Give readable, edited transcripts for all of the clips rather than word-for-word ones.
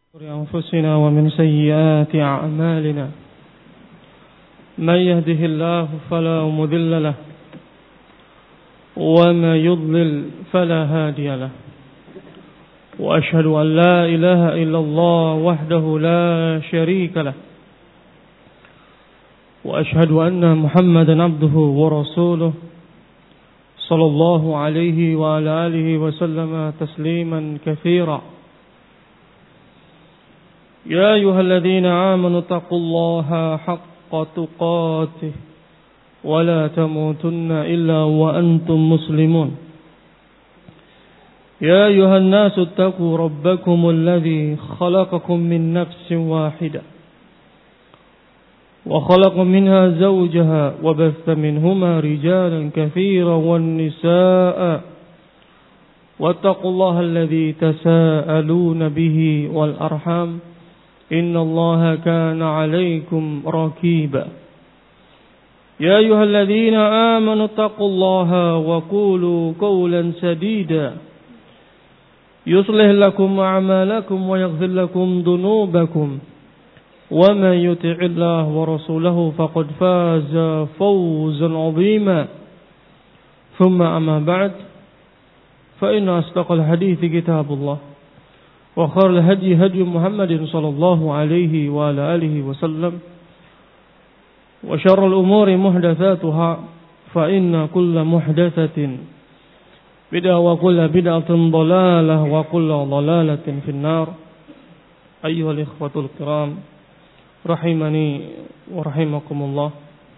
أنفسنا ومن سيئات أعمالنا من يهده الله فلا مضل له وما يضلل فلا هادي له وأشهد أن لا إله إلا الله وحده لا شريك له وأشهد أن محمدا عبده ورسوله صلى الله عليه وعلى آله وسلم تسليما كثيرا يا أيها الذين آمنوا اتقوا الله حق تقاته ولا تموتن إلا وأنتم مسلمون يا أيها الناس اتقوا ربكم الذي خلقكم من نفس واحدة وخلق منها زوجها وبث منهما رجالا كثيرا والنساء واتقوا الله الذي تساءلون به والأرحام إن الله كان عليكم رقيبا يا أيها الذين آمنوا اتقوا الله وقولوا قولا سديدا يصلح لكم أعمالكم ويغفر لكم ذنوبكم ومن يطع الله ورسوله فقد فاز فوزا عظيما ثم أما بعد فإن أصدق الحديث كتاب الله وخير الهدي هدي محمد صلى الله عليه وعلى آله وسلم وشر الأمور محدثاتها فإن كل محدثة بدعة وكل بدعة ضلالة وكل ضلالة في النار أيها الإخوة الكرام rahimani wa rahimakumullah.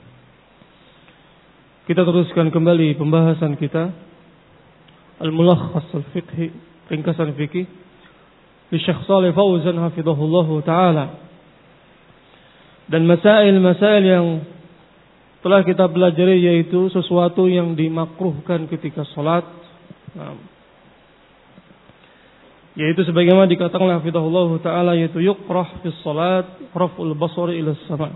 Kita teruskan kembali pembahasan kita Al-Mulakhas Al-Fiqhi, ringkasan fikih di Syekh Shalih Fauzan hafizahullahu taala. Dan masail-masail yang telah kita pelajari yaitu sesuatu yang dimakruhkan ketika salat. Yaitu sebagaimana dikatakan oleh hafizahullahu taala yaitu yukrah fi salat raf'ul basari ila sama.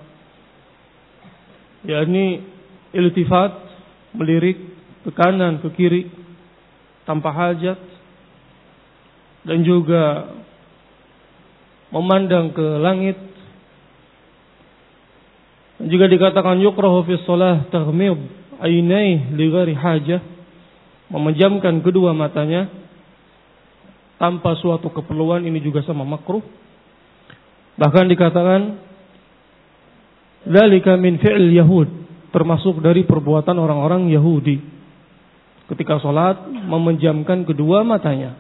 Yakni iltifat, melirik ke kanan ke kiri tanpa hajat dan juga memandang ke langit. Dan juga dikatakan yukrahu fi shalah taghmid ainai li ghairi hajah, memejamkan kedua matanya tanpa suatu keperluan, ini juga sama makruh. Bahkan dikatakan dzalika min fi'l yahud, termasuk dari perbuatan orang-orang Yahudi ketika salat memejamkan kedua matanya.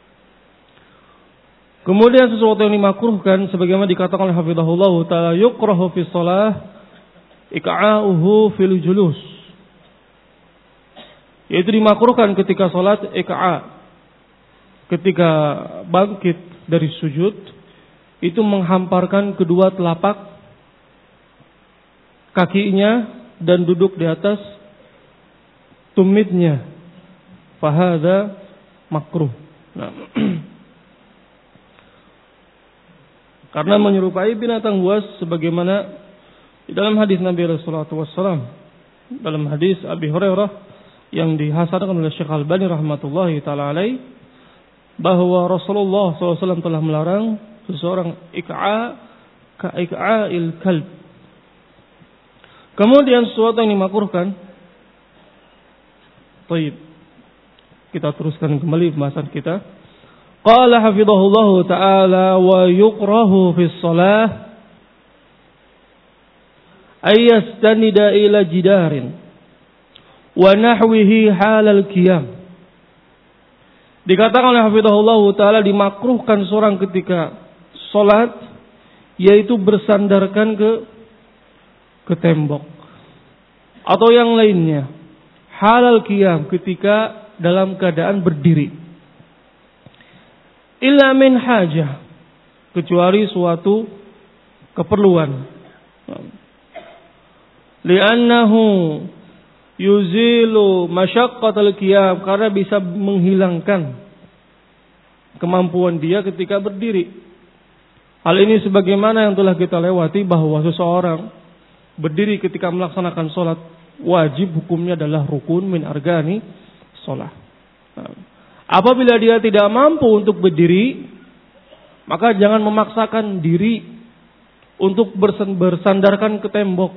Kemudian sesuatu yang dimakruhkan sebagaimana dikatakan oleh hafizahullah taala yukrahu fi shalah iqa'uhu fil julus, yaitu dimakruhkan ketika salat iqa', ketika bangkit dari sujud itu menghamparkan kedua telapak kakinya dan duduk di atas tumitnya. Fahadha makruh. Nah. Karena menyerupai binatang buas sebagaimana di dalam hadis Nabi Rasulullah SAW, dalam hadis Abi Hurairah yang dihasankan oleh Syekh Al-Albani rahmatullahi taala alaih, bahwa Rasulullah SAW telah melarang seseorang ika'il kalb. Kemudian sesuatu yang dimakruhkan. Baik, kita teruskan kembali pembahasan kita. Qala hafizahullahu ta'ala wa yukrahu fi shalah ayastanida ila jidarin wa nahwihi halal qiyam. Dikatakan oleh hafizahullah ta'ala dimakruhkan seorang ketika sholat yaitu bersandarkan ke tembok atau yang lainnya. Halal qiyam, ketika dalam keadaan berdiri. Illa min hajah, kecuali suatu keperluan. Li'annahu yuzilu masyaqqatal qiyam, karena bisa menghilangkan kemampuan dia ketika berdiri. Hal ini sebagaimana yang telah kita lewati bahwa seseorang berdiri ketika melaksanakan sholat wajib, hukumnya adalah rukun min argani sholat. Apabila dia tidak mampu untuk berdiri, maka jangan memaksakan diri untuk bersandarkan ke tembok.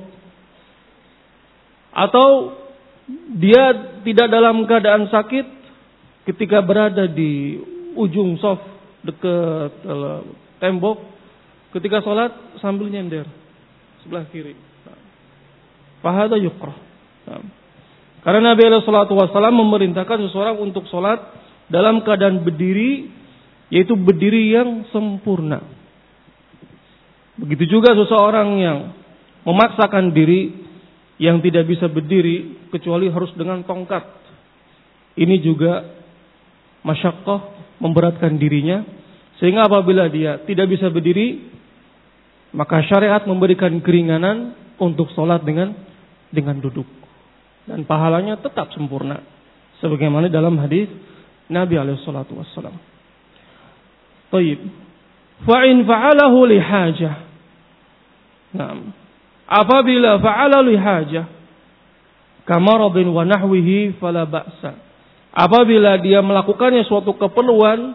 Atau dia tidak dalam keadaan sakit ketika berada di ujung shaf dekat tembok, ketika sholat sambil nyender sebelah kiri. Fahada yukrah. Karena Nabi SAW memerintahkan seseorang untuk sholat dalam keadaan berdiri, yaitu berdiri yang sempurna. Begitu juga seseorang yang memaksakan diri yang tidak bisa berdiri kecuali harus dengan tongkat. Ini juga masyaqqah, memberatkan dirinya, sehingga apabila dia tidak bisa berdiri, maka syariat memberikan keringanan untuk sholat dengan duduk, dan pahalanya tetap sempurna, sebagaimana dalam hadis Nabi alaihissalatu wassalam. Taib. Fa'in fa'alahu lihajah. Naam. Apabila fa'ala lihajah kamaradin wa nahwihi fala ba'sa. Apabila dia melakukannya suatu keperluan,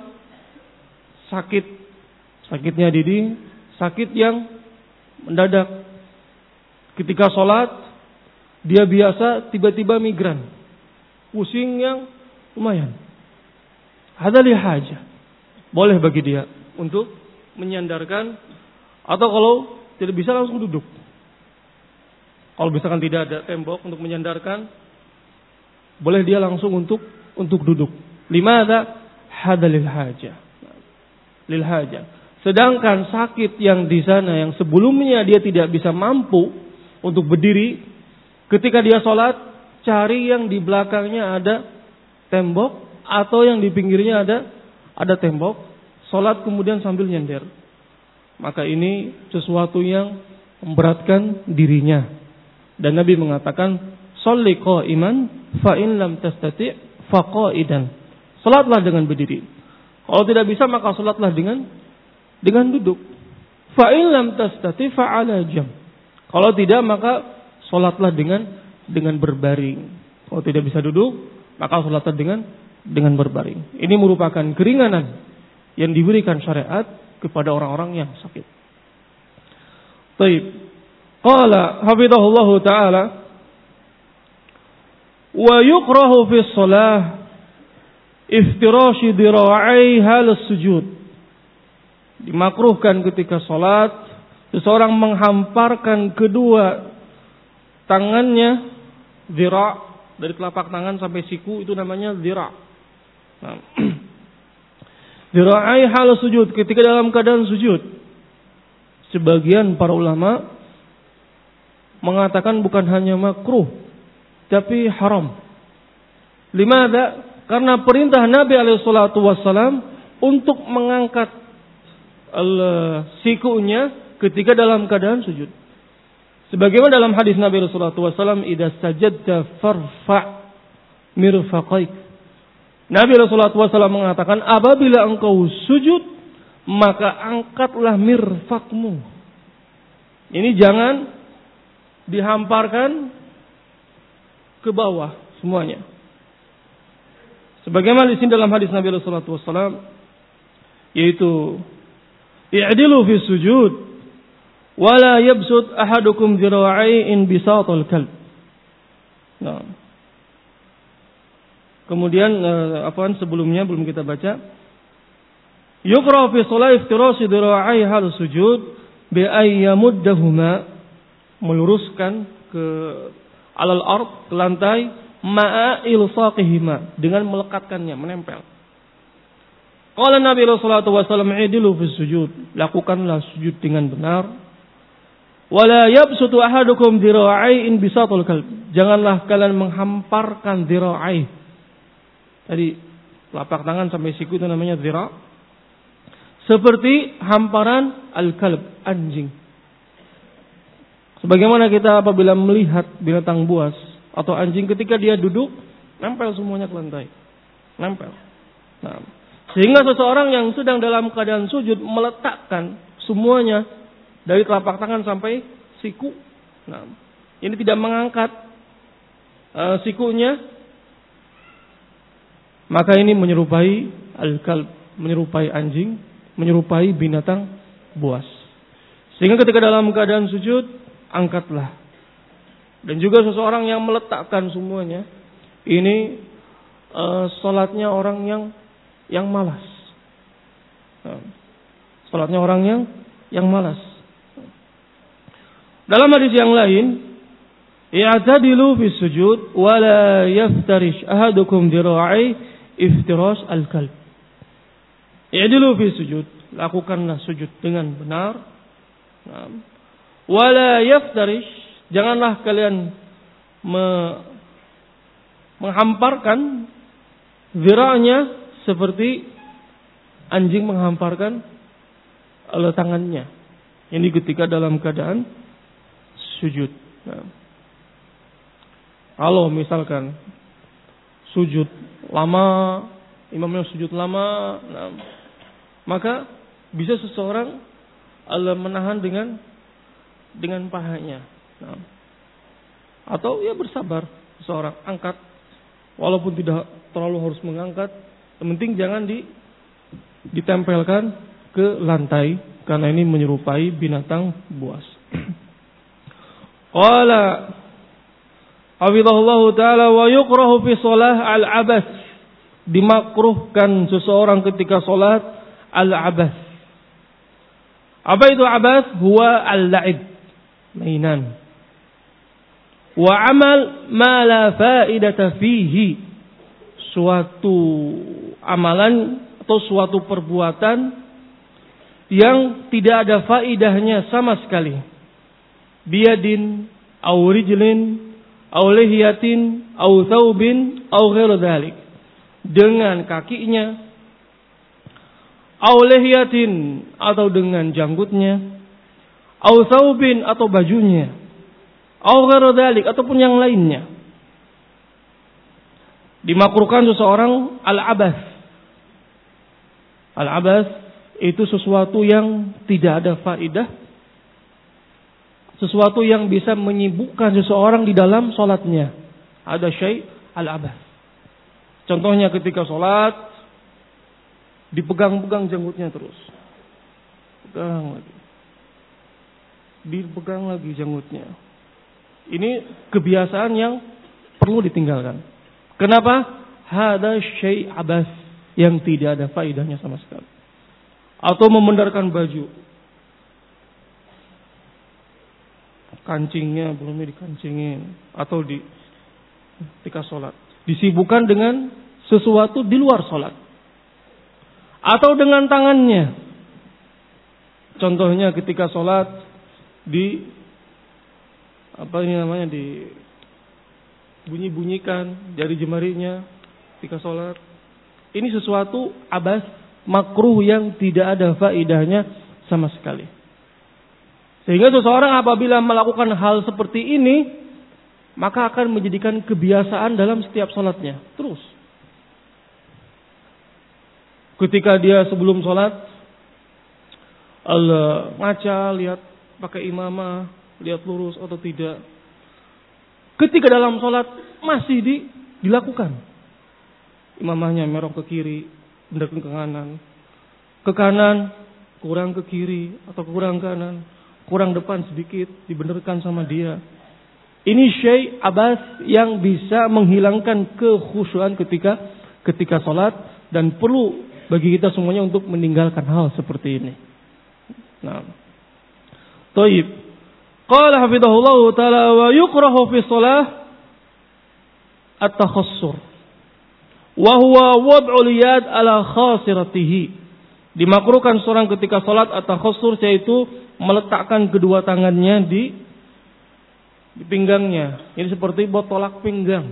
sakitnya diri, sakit yang mendadak. Ketika sholat, dia biasa tiba-tiba migran, pusing yang lumayan. Hada lihajah. Boleh bagi dia untuk menyandarkan, atau kalau tidak bisa langsung duduk. Kalau misalkan tidak ada tembok untuk menyandarkan, boleh dia langsung untuk duduk. Limadha? Hada lilhajah. Lilhajah. Sedangkan sakit yang di sana yang sebelumnya dia tidak bisa mampu untuk berdiri, ketika dia sholat, cari yang di belakangnya ada tembok atau yang di pinggirnya ada tembok, sholat kemudian sambil nyender. Maka ini sesuatu yang memberatkan dirinya. Dan Nabi mengatakan, "Sholli qa'iman fa in lam tastati' fa qa'idan." Salatlah dengan berdiri. Kalau tidak bisa maka salatlah dengan duduk. Fa in lam tastati' fa 'ala jamb. Kalau tidak maka salatlah dengan berbaring. Kalau tidak bisa duduk, maka salatlah dengan berbaring. Ini merupakan keringanan yang diberikan syariat kepada orang-orang yang sakit. Baik. Qala hafizahullahu ta'ala, wa yukrahu fi shalah iftirashi dira'ai hal sujud. Dimakruhkan ketika salat seseorang menghamparkan kedua tangannya, zira', dari telapak tangan sampai siku, itu namanya zira'. Nah, dira'ai hal sujud, ketika dalam keadaan sujud. Sebagian para ulama mengatakan bukan hanya makruh, tapi haram. Limadha? Karena perintah Nabi alaihissalatu wassalam untuk mengangkat sikunya ketika dalam keadaan sujud. Sebagaimana dalam hadis Nabi alaihissalatu wassalam, idza sajadta farfa' mirfaqaik. Nabi alaihissalatu wassalam mengatakan, apabila engkau sujud, maka angkatlah mirfaqmu. Ini jangan dihamparkan ke bawah semuanya. Sebagaimana di sini dalam hadis Nabi sallallahu alaihi wasallam, yaitu i'dilu fi sujud wa la yabsut ahadukum dhira'i in bisatal kalb. Nah. Kemudian sebelumnya belum kita baca, yuqra fi shalah iftirashi dhira'i hal sujud bi ay yamuddahuma, meluruskan ke alal ard, ke lantai, ma'a ilsaqihima, dengan melekatkannya, menempel. Qala Nabi sallallahu alaihi wasallam, idilu fi sujud, lakukanlah sujud dengan benar. Wala yabsutu ahadukum dhira'i in bisatul kalb, janganlah kalian menghamparkan dhira'i. Tadi telapak tangan sampai siku itu namanya dhira', seperti hamparan al-kalb, anjing. Sebagaimana kita apabila melihat binatang buas atau anjing, ketika dia duduk, nempel semuanya ke lantai. Nempel. Nah, sehingga seseorang yang sedang dalam keadaan sujud meletakkan semuanya dari telapak tangan sampai siku. Nah, ini tidak mengangkat sikunya, maka ini menyerupai al-kalb, menyerupai anjing menyerupai binatang buas. Sehingga ketika dalam keadaan sujud, angkatlah. Dan juga seseorang yang meletakkan semuanya, ini salatnya orang yang malas. Salatnya orang yang malas. Dalam hadis yang lain, i'tadilu fi sujud wa la yaftarish ahadukum dira'i iftirash al-kalb. I'dilu fi sujud, lakukanlah sujud dengan benar. Wa la yaftarish, janganlah kalian menghamparkan zira'nya seperti anjing menghamparkan tangannya. Ini ketika dalam keadaan sujud. Kalau misalkan sujud lama, imamnya sujud lama, maka bisa seseorang menahan dengan pahanya. Atau ya bersabar, seseorang angkat, walaupun tidak terlalu harus mengangkat, yang penting jangan ditempelkan ke lantai, karena ini menyerupai binatang buas. Qala hafizahullahu ta'ala wa yukrahu fi shalah al-abath, dimakruhkan seseorang ketika salat al-abath. Apa itu abath? Huwa al-la'ib, mainan. Wa amal ma la faidata fihi, suatu amalan atau suatu perbuatan yang tidak ada faidahnya sama sekali. Biyadin au rijlin au lihiyatin au thawbin au ghairu dzalik, dengan kakinya, au lihiyatin atau dengan janggutnya, au thawbin atau bajunya, au ghairu dzalik ataupun yang lainnya. Dimakruhkan seseorang al-abath. Al-abath itu sesuatu yang tidak ada faidah, sesuatu yang bisa menyibukkan seseorang di dalam sholatnya. Ada syai' al-abath. Contohnya ketika sholat, dipegang-pegang janggutnya terus. Pegang lagi. Dipegang lagi janggutnya. Ini kebiasaan yang perlu ditinggalkan. Kenapa? Hada syai' abath, yang tidak ada faidahnya sama sekali. Atau memendarkan baju. Kancingnya belum dikancingin, atau ketika sholat disibukkan dengan sesuatu di luar sholat, atau dengan tangannya. Contohnya ketika sholat bunyi-bunyikan jari jemarinya ketika sholat. Ini sesuatu abas, makruh yang tidak ada faidahnya sama sekali. Sehingga seseorang apabila melakukan hal seperti ini, maka akan menjadikan kebiasaan dalam setiap sholatnya. Terus. Ketika dia sebelum sholat, ngaca, lihat pakai imamah, lihat lurus atau tidak. Ketika dalam sholat masih dilakukan. Imamahnya merong ke kiri, mendekat ke kanan. Ke kanan, kurang ke kiri atau kurang kanan. Kurang depan sedikit, dibenarkan sama dia. Ini syai' abas yang bisa menghilangkan kekhusyuan ketika sholat, dan perlu bagi kita semuanya untuk meninggalkan hal seperti ini. Nah, Taib. Qala hafidhahullahu ta'ala wa yukrahu fi shalah at-takhassur. Wa huwa wad'ul yad ala khasiratihi. Dimakruhkan seorang ketika salat at-takhassur, yaitu meletakkan kedua tangannya di pinggangnya. Ini seperti botolak pinggang.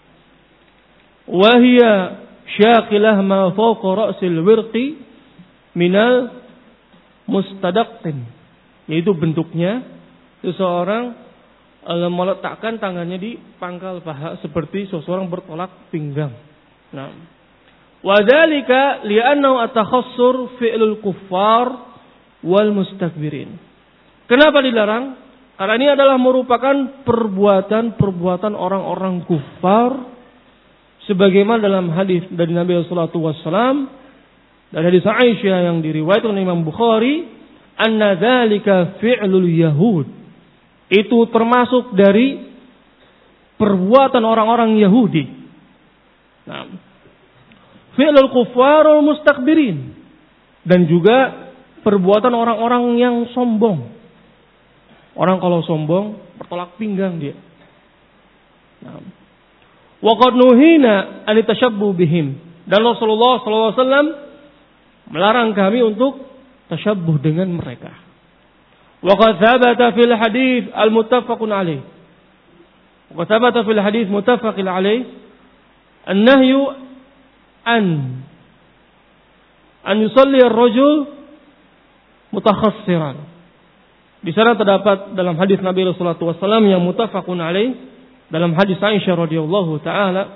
Wa hiya syaqilah ma fawqa ra'sil wirqi minal mustadaqtin. Yaitu bentuknya seseorang meletakkan tangannya di pangkal paha seperti seseorang bertolak pinggang. Nah, wa dzalika li'annahu at-takhassur fi'lul kuffar wal mustakbirin. Kenapa dilarang? Karena ini adalah merupakan perbuatan orang-orang kufar, sebagaimana dalam hadis dari Nabi sallallahu alaihi wasallam, Dan hadis Aisyah yang diriwayatkan oleh Imam Bukhari, anna dzalika fi'lul yahud. Itu termasuk dari perbuatan orang-orang Yahudi. Nah, fi'lul kuffarul mustakbirin. Dan juga perbuatan orang-orang yang sombong. Orang kalau sombong bertolak pinggang dia. Nah, wa qad nuhina an tashabbu bihim. Dan Rasulullah sallallahu alaihi wasallam melarang kami untuk tashabbuh dengan mereka. Wa qad thabata fil hadits al-muttafaqun alaih. Wa thabata fil hadits muttafaqin alaih an-nahyu an yusalli ar-rajul mutakhassiran. Di sana terdapat dalam hadis Nabi Rasulullah SAW yang muttafaqun alaih, dalam hadis Aisyah radhiyallahu taala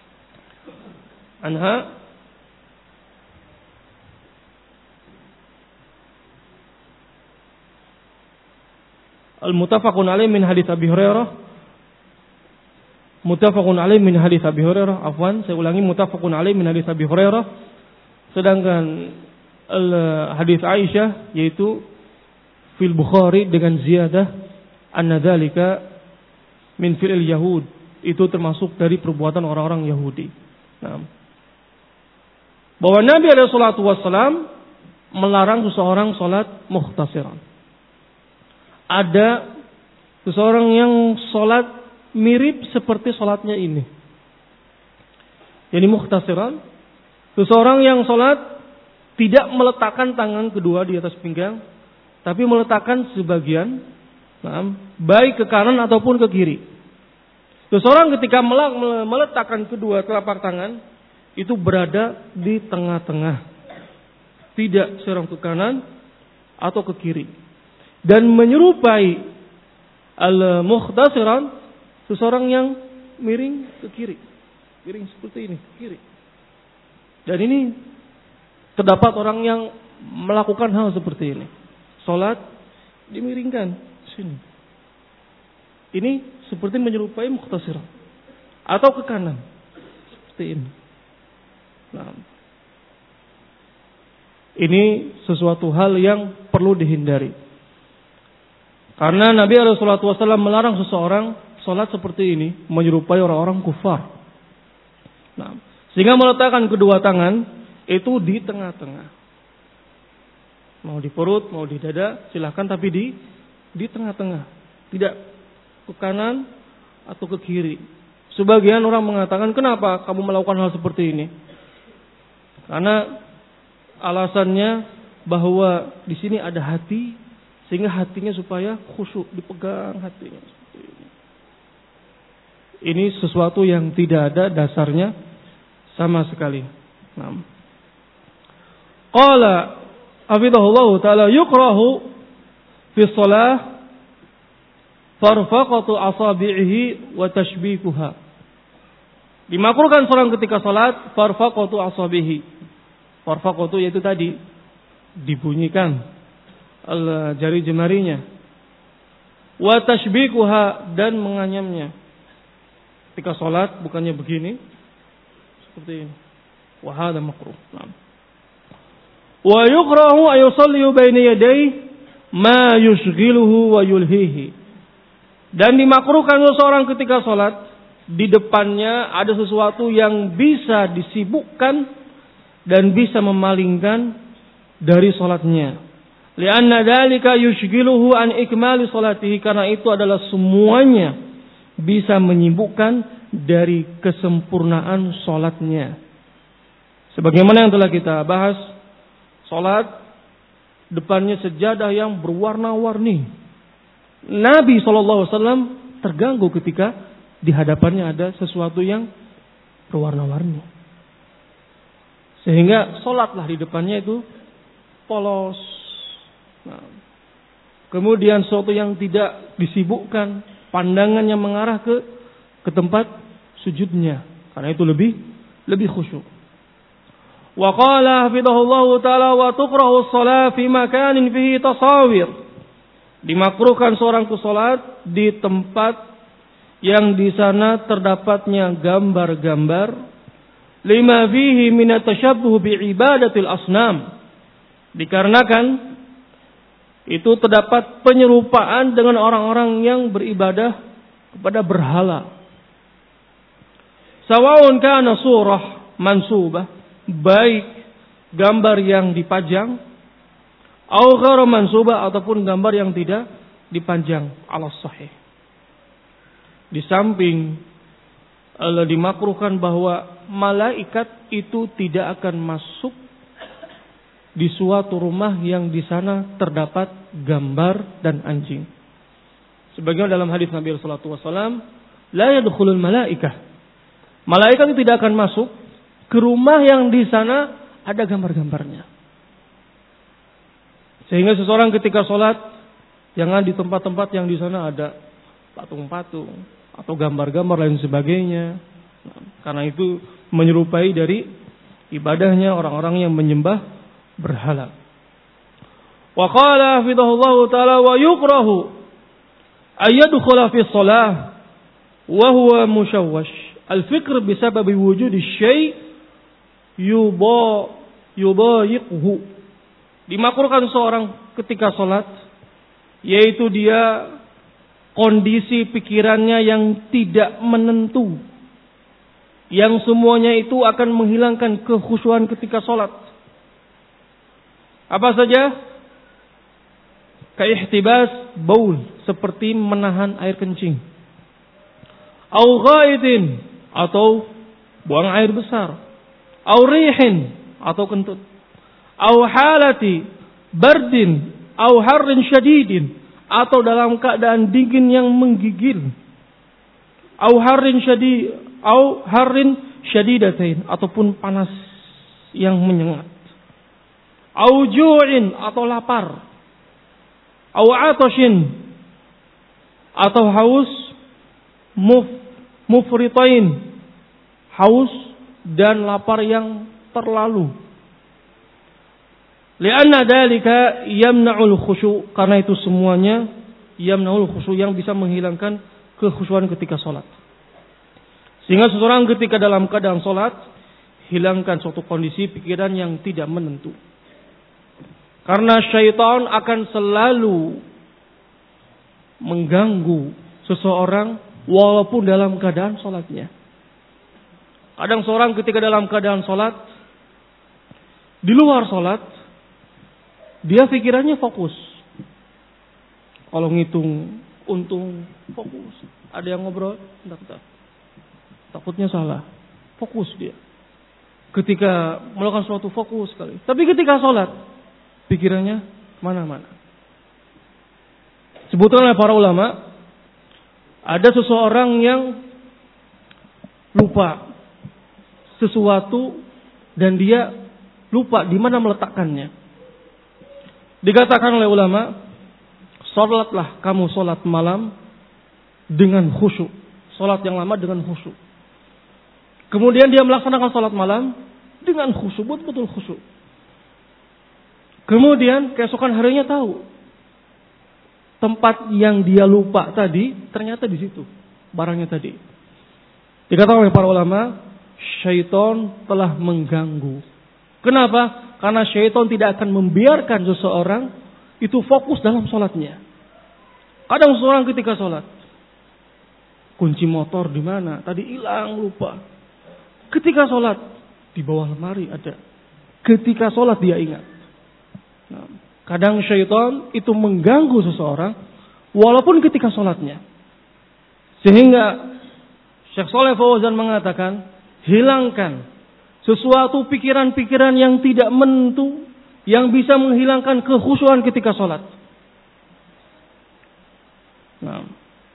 anha, al-muttafaqun alaih min hadis Abi Hurairah, muttafaqun alaih min hadis Abi Hurairah, afwan, saya ulangi, muttafaqun alaih min hadis Abi Hurairah, sedangkan hadis Aisyah yaitu fil Bukhari dengan ziyadah anna dzalika min fi'il Yahud, itu termasuk dari perbuatan orang-orang Yahudi. Nah, bahwa Nabi alaihi salatu wassalam melarang seseorang salat muhtasiran. Ada seseorang yang salat mirip seperti salatnya ini. Jadi muhtasiran, seseorang yang salat tidak meletakkan tangan kedua di atas pinggang, tapi meletakkan sebagian, baik ke kanan ataupun ke kiri. Seseorang ketika meletakkan kedua telapak tangan, itu berada di tengah-tengah. Tidak serong ke kanan atau ke kiri. Dan menyerupai al-muhtasiran, seseorang yang miring ke kiri. Miring seperti ini, kiri. Dan ini terdapat orang yang melakukan hal seperti ini. Salat dimiringkan sini. Ini seperti menyerupai muhtasiran atau ke kanan seperti ini. Nah, ini sesuatu hal yang perlu dihindari. Karena Nabi Rasulullah SAW melarang seseorang salat seperti ini, menyerupai orang-orang kufar. Nah, sehingga meletakkan kedua tangan itu di tengah-tengah. Mau di perut, mau di dada, silahkan, tapi di tengah-tengah. Tidak ke kanan atau ke kiri. Sebagian orang mengatakan, kenapa kamu melakukan hal seperti ini? Karena alasannya bahwa di sini ada hati, sehingga hatinya supaya khusyuk, dipegang hatinya seperti ini. Ini sesuatu yang tidak ada dasarnya sama sekali. Nah, qala hafizahullah ta'ala yukrahu fi shalah farfaqatu asabi'ihi wa tashbikuha. Dimakruhkan seorang ketika salat farfaqatu asabihi. Farfaqatu yaitu tadi dibunyikan jari jemarinya. Wa tashbikuha, dan menganyamnya. Ketika salat bukannya begini, seperti ini. Wa hadha makruh. Wa yukrahu ay yusalli baina yadayhi ma yushghiluhu wa yulhihi. Dan dimakruhkan seseorang ketika salat di depannya ada sesuatu yang bisa disibukkan dan bisa memalingkan dari salatnya. Lianna dzalika yushghiluhu an ikmali salatihi, karena itu adalah semuanya bisa menyibukkan dari kesempurnaan salatnya. Sebagaimana yang telah kita bahas, salat depannya sejadah yang berwarna-warni. Nabi SAW terganggu ketika di hadapannya ada sesuatu yang berwarna-warni. Sehingga salatlah di depannya itu polos. Nah, kemudian sesuatu yang tidak disibukkan, pandangan yang mengarah ke tempat sujudnya. Karena itu lebih khusyuk. Wa qala hafidhahullahu ta'ala wa tukrahu as-shalah fi makanin fihi tasawir. Dimakruhkan seorang ke salat di tempat yang di sana terdapatnya gambar-gambar lima fihi min at-tashabbuh bi ibadatil asnam. Dikarenakan itu terdapat penyerupaan dengan orang-orang yang beribadah kepada berhala. Sawa'un kana surah mansubah, baik gambar yang dipajang, au ghairu mansubah, ataupun gambar yang tidak dipajang, ala sahih. Di samping Allah dimakruhkan bahwa malaikat itu tidak akan masuk di suatu rumah yang di sana terdapat gambar dan anjing. Sebagaimana dalam hadis Nabi sallallahu alaihi wasallam, la yadkhulul malaikah. Malaikat itu tidak akan masuk ke rumah yang di sana ada gambar-gambarnya. Sehingga seseorang ketika sholat jangan di tempat-tempat yang di sana ada patung-patung atau gambar-gambar lain sebagainya. Karena itu menyerupai dari ibadahnya orang-orang yang menyembah berhala. Wa qala hafidhahullahu ta'ala wa yukrahu ayyadkhula fi shalah wa huwa mushawwash al-fikr bisabab wujudi syai' yudayiqhu. Dimakruhkan seorang ketika salat yaitu dia kondisi pikirannya yang tidak menentu, yang semuanya itu akan menghilangkan kekhusyuan ketika salat. Apa saja? Kaihtibas baul, seperti menahan air kencing. Au ghaidin, atau buang air besar. Au rihin, atau kentut. Au halati bardin, au harrin syadidin, atau dalam keadaan dingin yang menggigil. Au harrin syadidatain, ataupun panas yang menyengat. Au ju'in, atau lapar. Au atashin, atau haus. Mufritain, haus dan lapar yang terlalu. Lianna dalika yamna'ul khusyu', karena itu semuanya yamna'ul khusyu', yang bisa menghilangkan kekhusyuan ketika salat. Sehingga seseorang ketika dalam keadaan salat hilangkan suatu kondisi pikiran yang tidak menentu. Karena syaitan akan selalu mengganggu seseorang walaupun dalam keadaan salatnya. Kadang seorang ketika dalam keadaan salat, di luar salat, dia pikirannya fokus. Kalau ngitung untung, fokus. Ada yang ngobrol, bentar. Takutnya salah. Fokus dia. Ketika melakukan suatu fokus sekali. Tapi ketika salat, pikirannya mana-mana. Sebutkan oleh para ulama, ada seseorang yang lupa sesuatu dan dia lupa di mana meletakkannya. Dikatakan oleh ulama, salatlah kamu salat malam dengan khusyuk. Salat yang lama dengan khusyuk. Kemudian dia melaksanakan salat malam dengan khusyuk, betul-betul khusyuk. Kemudian keesokan harinya tahu tempat yang dia lupa tadi ternyata di situ barangnya tadi. Dikatakan oleh para ulama, syaitan telah mengganggu. Kenapa? Karena syaitan tidak akan membiarkan seseorang itu fokus dalam sholatnya. Kadang seseorang ketika sholat, kunci motor di mana? Tadi hilang, lupa. Ketika sholat, di bawah lemari ada. Ketika sholat dia ingat. Nah, kadang syaitan itu mengganggu seseorang walaupun ketika sholatnya. Sehingga Syekh Shalih Fauzan mengatakan, hilangkan sesuatu pikiran-pikiran yang tidak menentu, yang bisa menghilangkan kekhusyuan ketika sholat. Nah,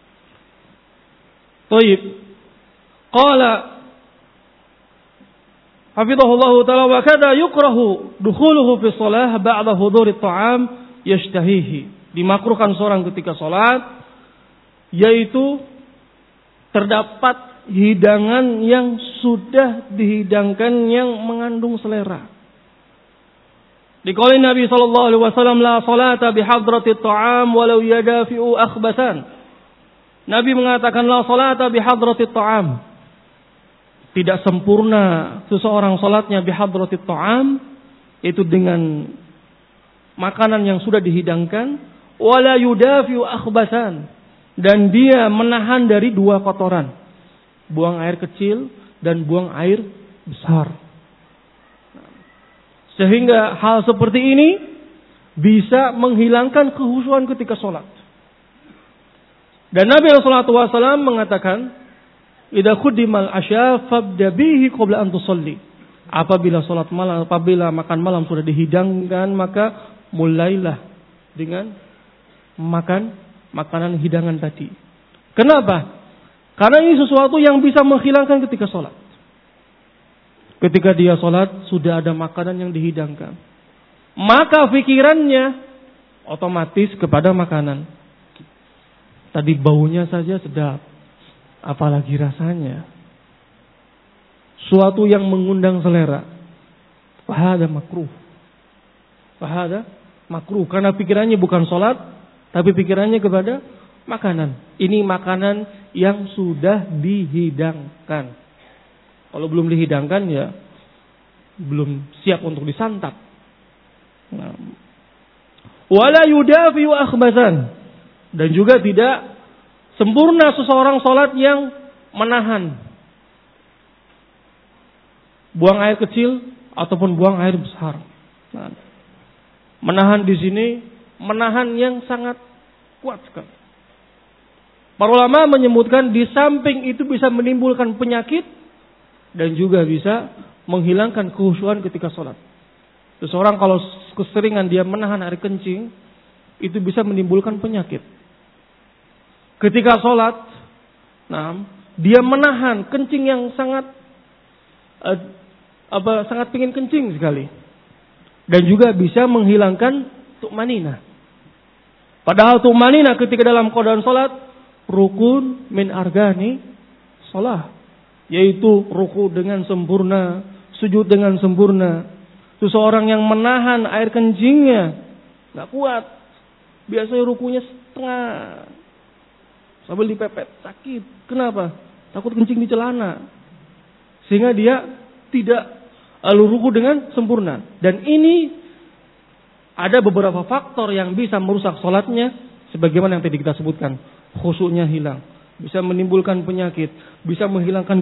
Taib. Qala hafidhahullah ta'ala wa kada yukrahu dukhuluhu fi shalah ba'da huduri ta'am yashtahihi. Dimakruhkan seorang ketika salat yaitu terdapat hidangan yang sudah dihidangkan yang mengandung selera. Dikauli Nabi sallallahu alaihi wasallam, la salata bihadrati ta'am walau yadafi'u akhbasan. Nabi mengatakan la salata bihadrati ta'am. tidak sempurna seseorang salatnya bihadratit ta'am, itu dengan makanan yang sudah dihidangkan, wala yudafi'u akhbasan, dan dia menahan dari dua kotoran, buang air kecil dan buang air besar. Sehingga hal seperti ini bisa menghilangkan kekhusyuan ketika sholat. Dan Nabi SAW mengatakan, idza khuddimal asya fabda bihi qabla an tusalli. Apabila sholat malam, apabila makan malam sudah dihidangkan, maka mulailah dengan makan makanan hidangan tadi. Kenapa? Karena ini sesuatu yang bisa menghilangkan ketika sholat. Ketika dia sholat sudah ada makanan yang dihidangkan, maka pikirannya otomatis kepada makanan. Tadi baunya saja sedap, apalagi rasanya. Suatu yang mengundang selera. Fahada makruh. Fahada makruh. Karena pikirannya bukan sholat, tapi pikirannya kepada makanan. Ini makanan yang sudah dihidangkan. Kalau belum dihidangkan ya belum siap untuk disantap. Wala yudafi'u akhbasan. Dan juga tidak sempurna seseorang sholat yang menahan buang air kecil ataupun buang air besar. Nah, menahan di sini menahan yang sangat kuat sekali. Para ulama menyebutkan di samping itu bisa menimbulkan penyakit dan juga bisa menghilangkan kekhusyuan ketika sholat. Seseorang kalau keseringan dia menahan air kencing, itu bisa menimbulkan penyakit. Ketika sholat, dia menahan kencing yang sangat sangat pingin kencing sekali, dan juga bisa menghilangkan tu'maninah. Padahal tu'maninah ketika dalam keadaan sholat rukun min argani sholat, yaitu ruku dengan sempurna, sujud dengan sempurna. Seseorang yang menahan air kencingnya nggak kuat, biasanya rukunya setengah, sambil dipepet, sakit. Kenapa? Takut kencing di celana. Sehingga dia tidak ruku dengan sempurna. Dan ini ada beberapa faktor yang bisa merusak sholatnya. Sebagaimana yang tadi kita sebutkan. Khusyuknya hilang. Bisa menimbulkan penyakit. Bisa menghilangkan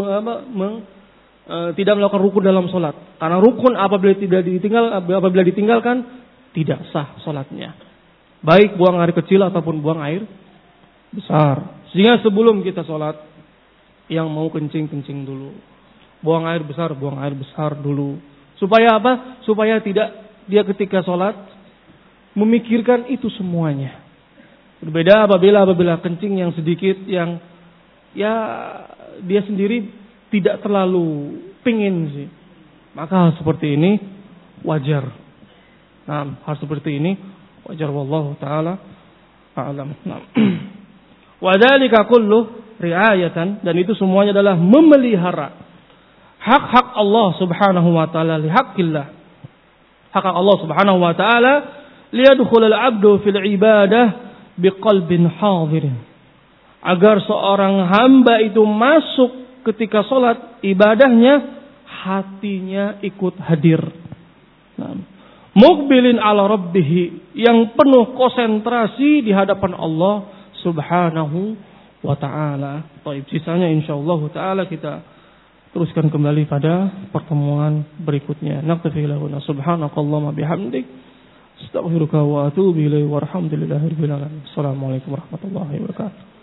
tidak melakukan rukun dalam sholat. Karena rukun apabila ditinggalkan, tidak sah sholatnya. Baik buang air kecil ataupun buang air besar. Sehingga sebelum kita sholat, yang mau kencing dulu, buang air besar dulu. Supaya apa? Supaya tidak dia ketika sholat memikirkan itu semuanya. Berbeda apabila kencing yang sedikit, yang ya dia sendiri tidak terlalu pingin sih, maka hal seperti ini wajar. Nah, hal seperti ini wajar, wallahu taala a'lam. Wa dzalika kullu riayatan, dan itu semuanya adalah memelihara hak-hak Allah Subhanahu wa taala, li haqqillah. Hak Allah Subhanahu wa taala liyadkhulul 'abdu fil ibadah biqalbin hadirin. Agar seorang hamba itu masuk ketika salat ibadahnya hatinya ikut hadir. Muqbilin ala rabbih, yang penuh konsentrasi di hadapan Allah Subhanahu wa ta'ala. Baik, sisanya insyaallah taala kita teruskan kembali pada pertemuan berikutnya. Naktafi lahuna subhanakallahumma bihamdik astaghfiruka wa atubu ilaik, walhamdulillahirabbil alamin. Assalamualaikum warahmatullahi wabarakatuh.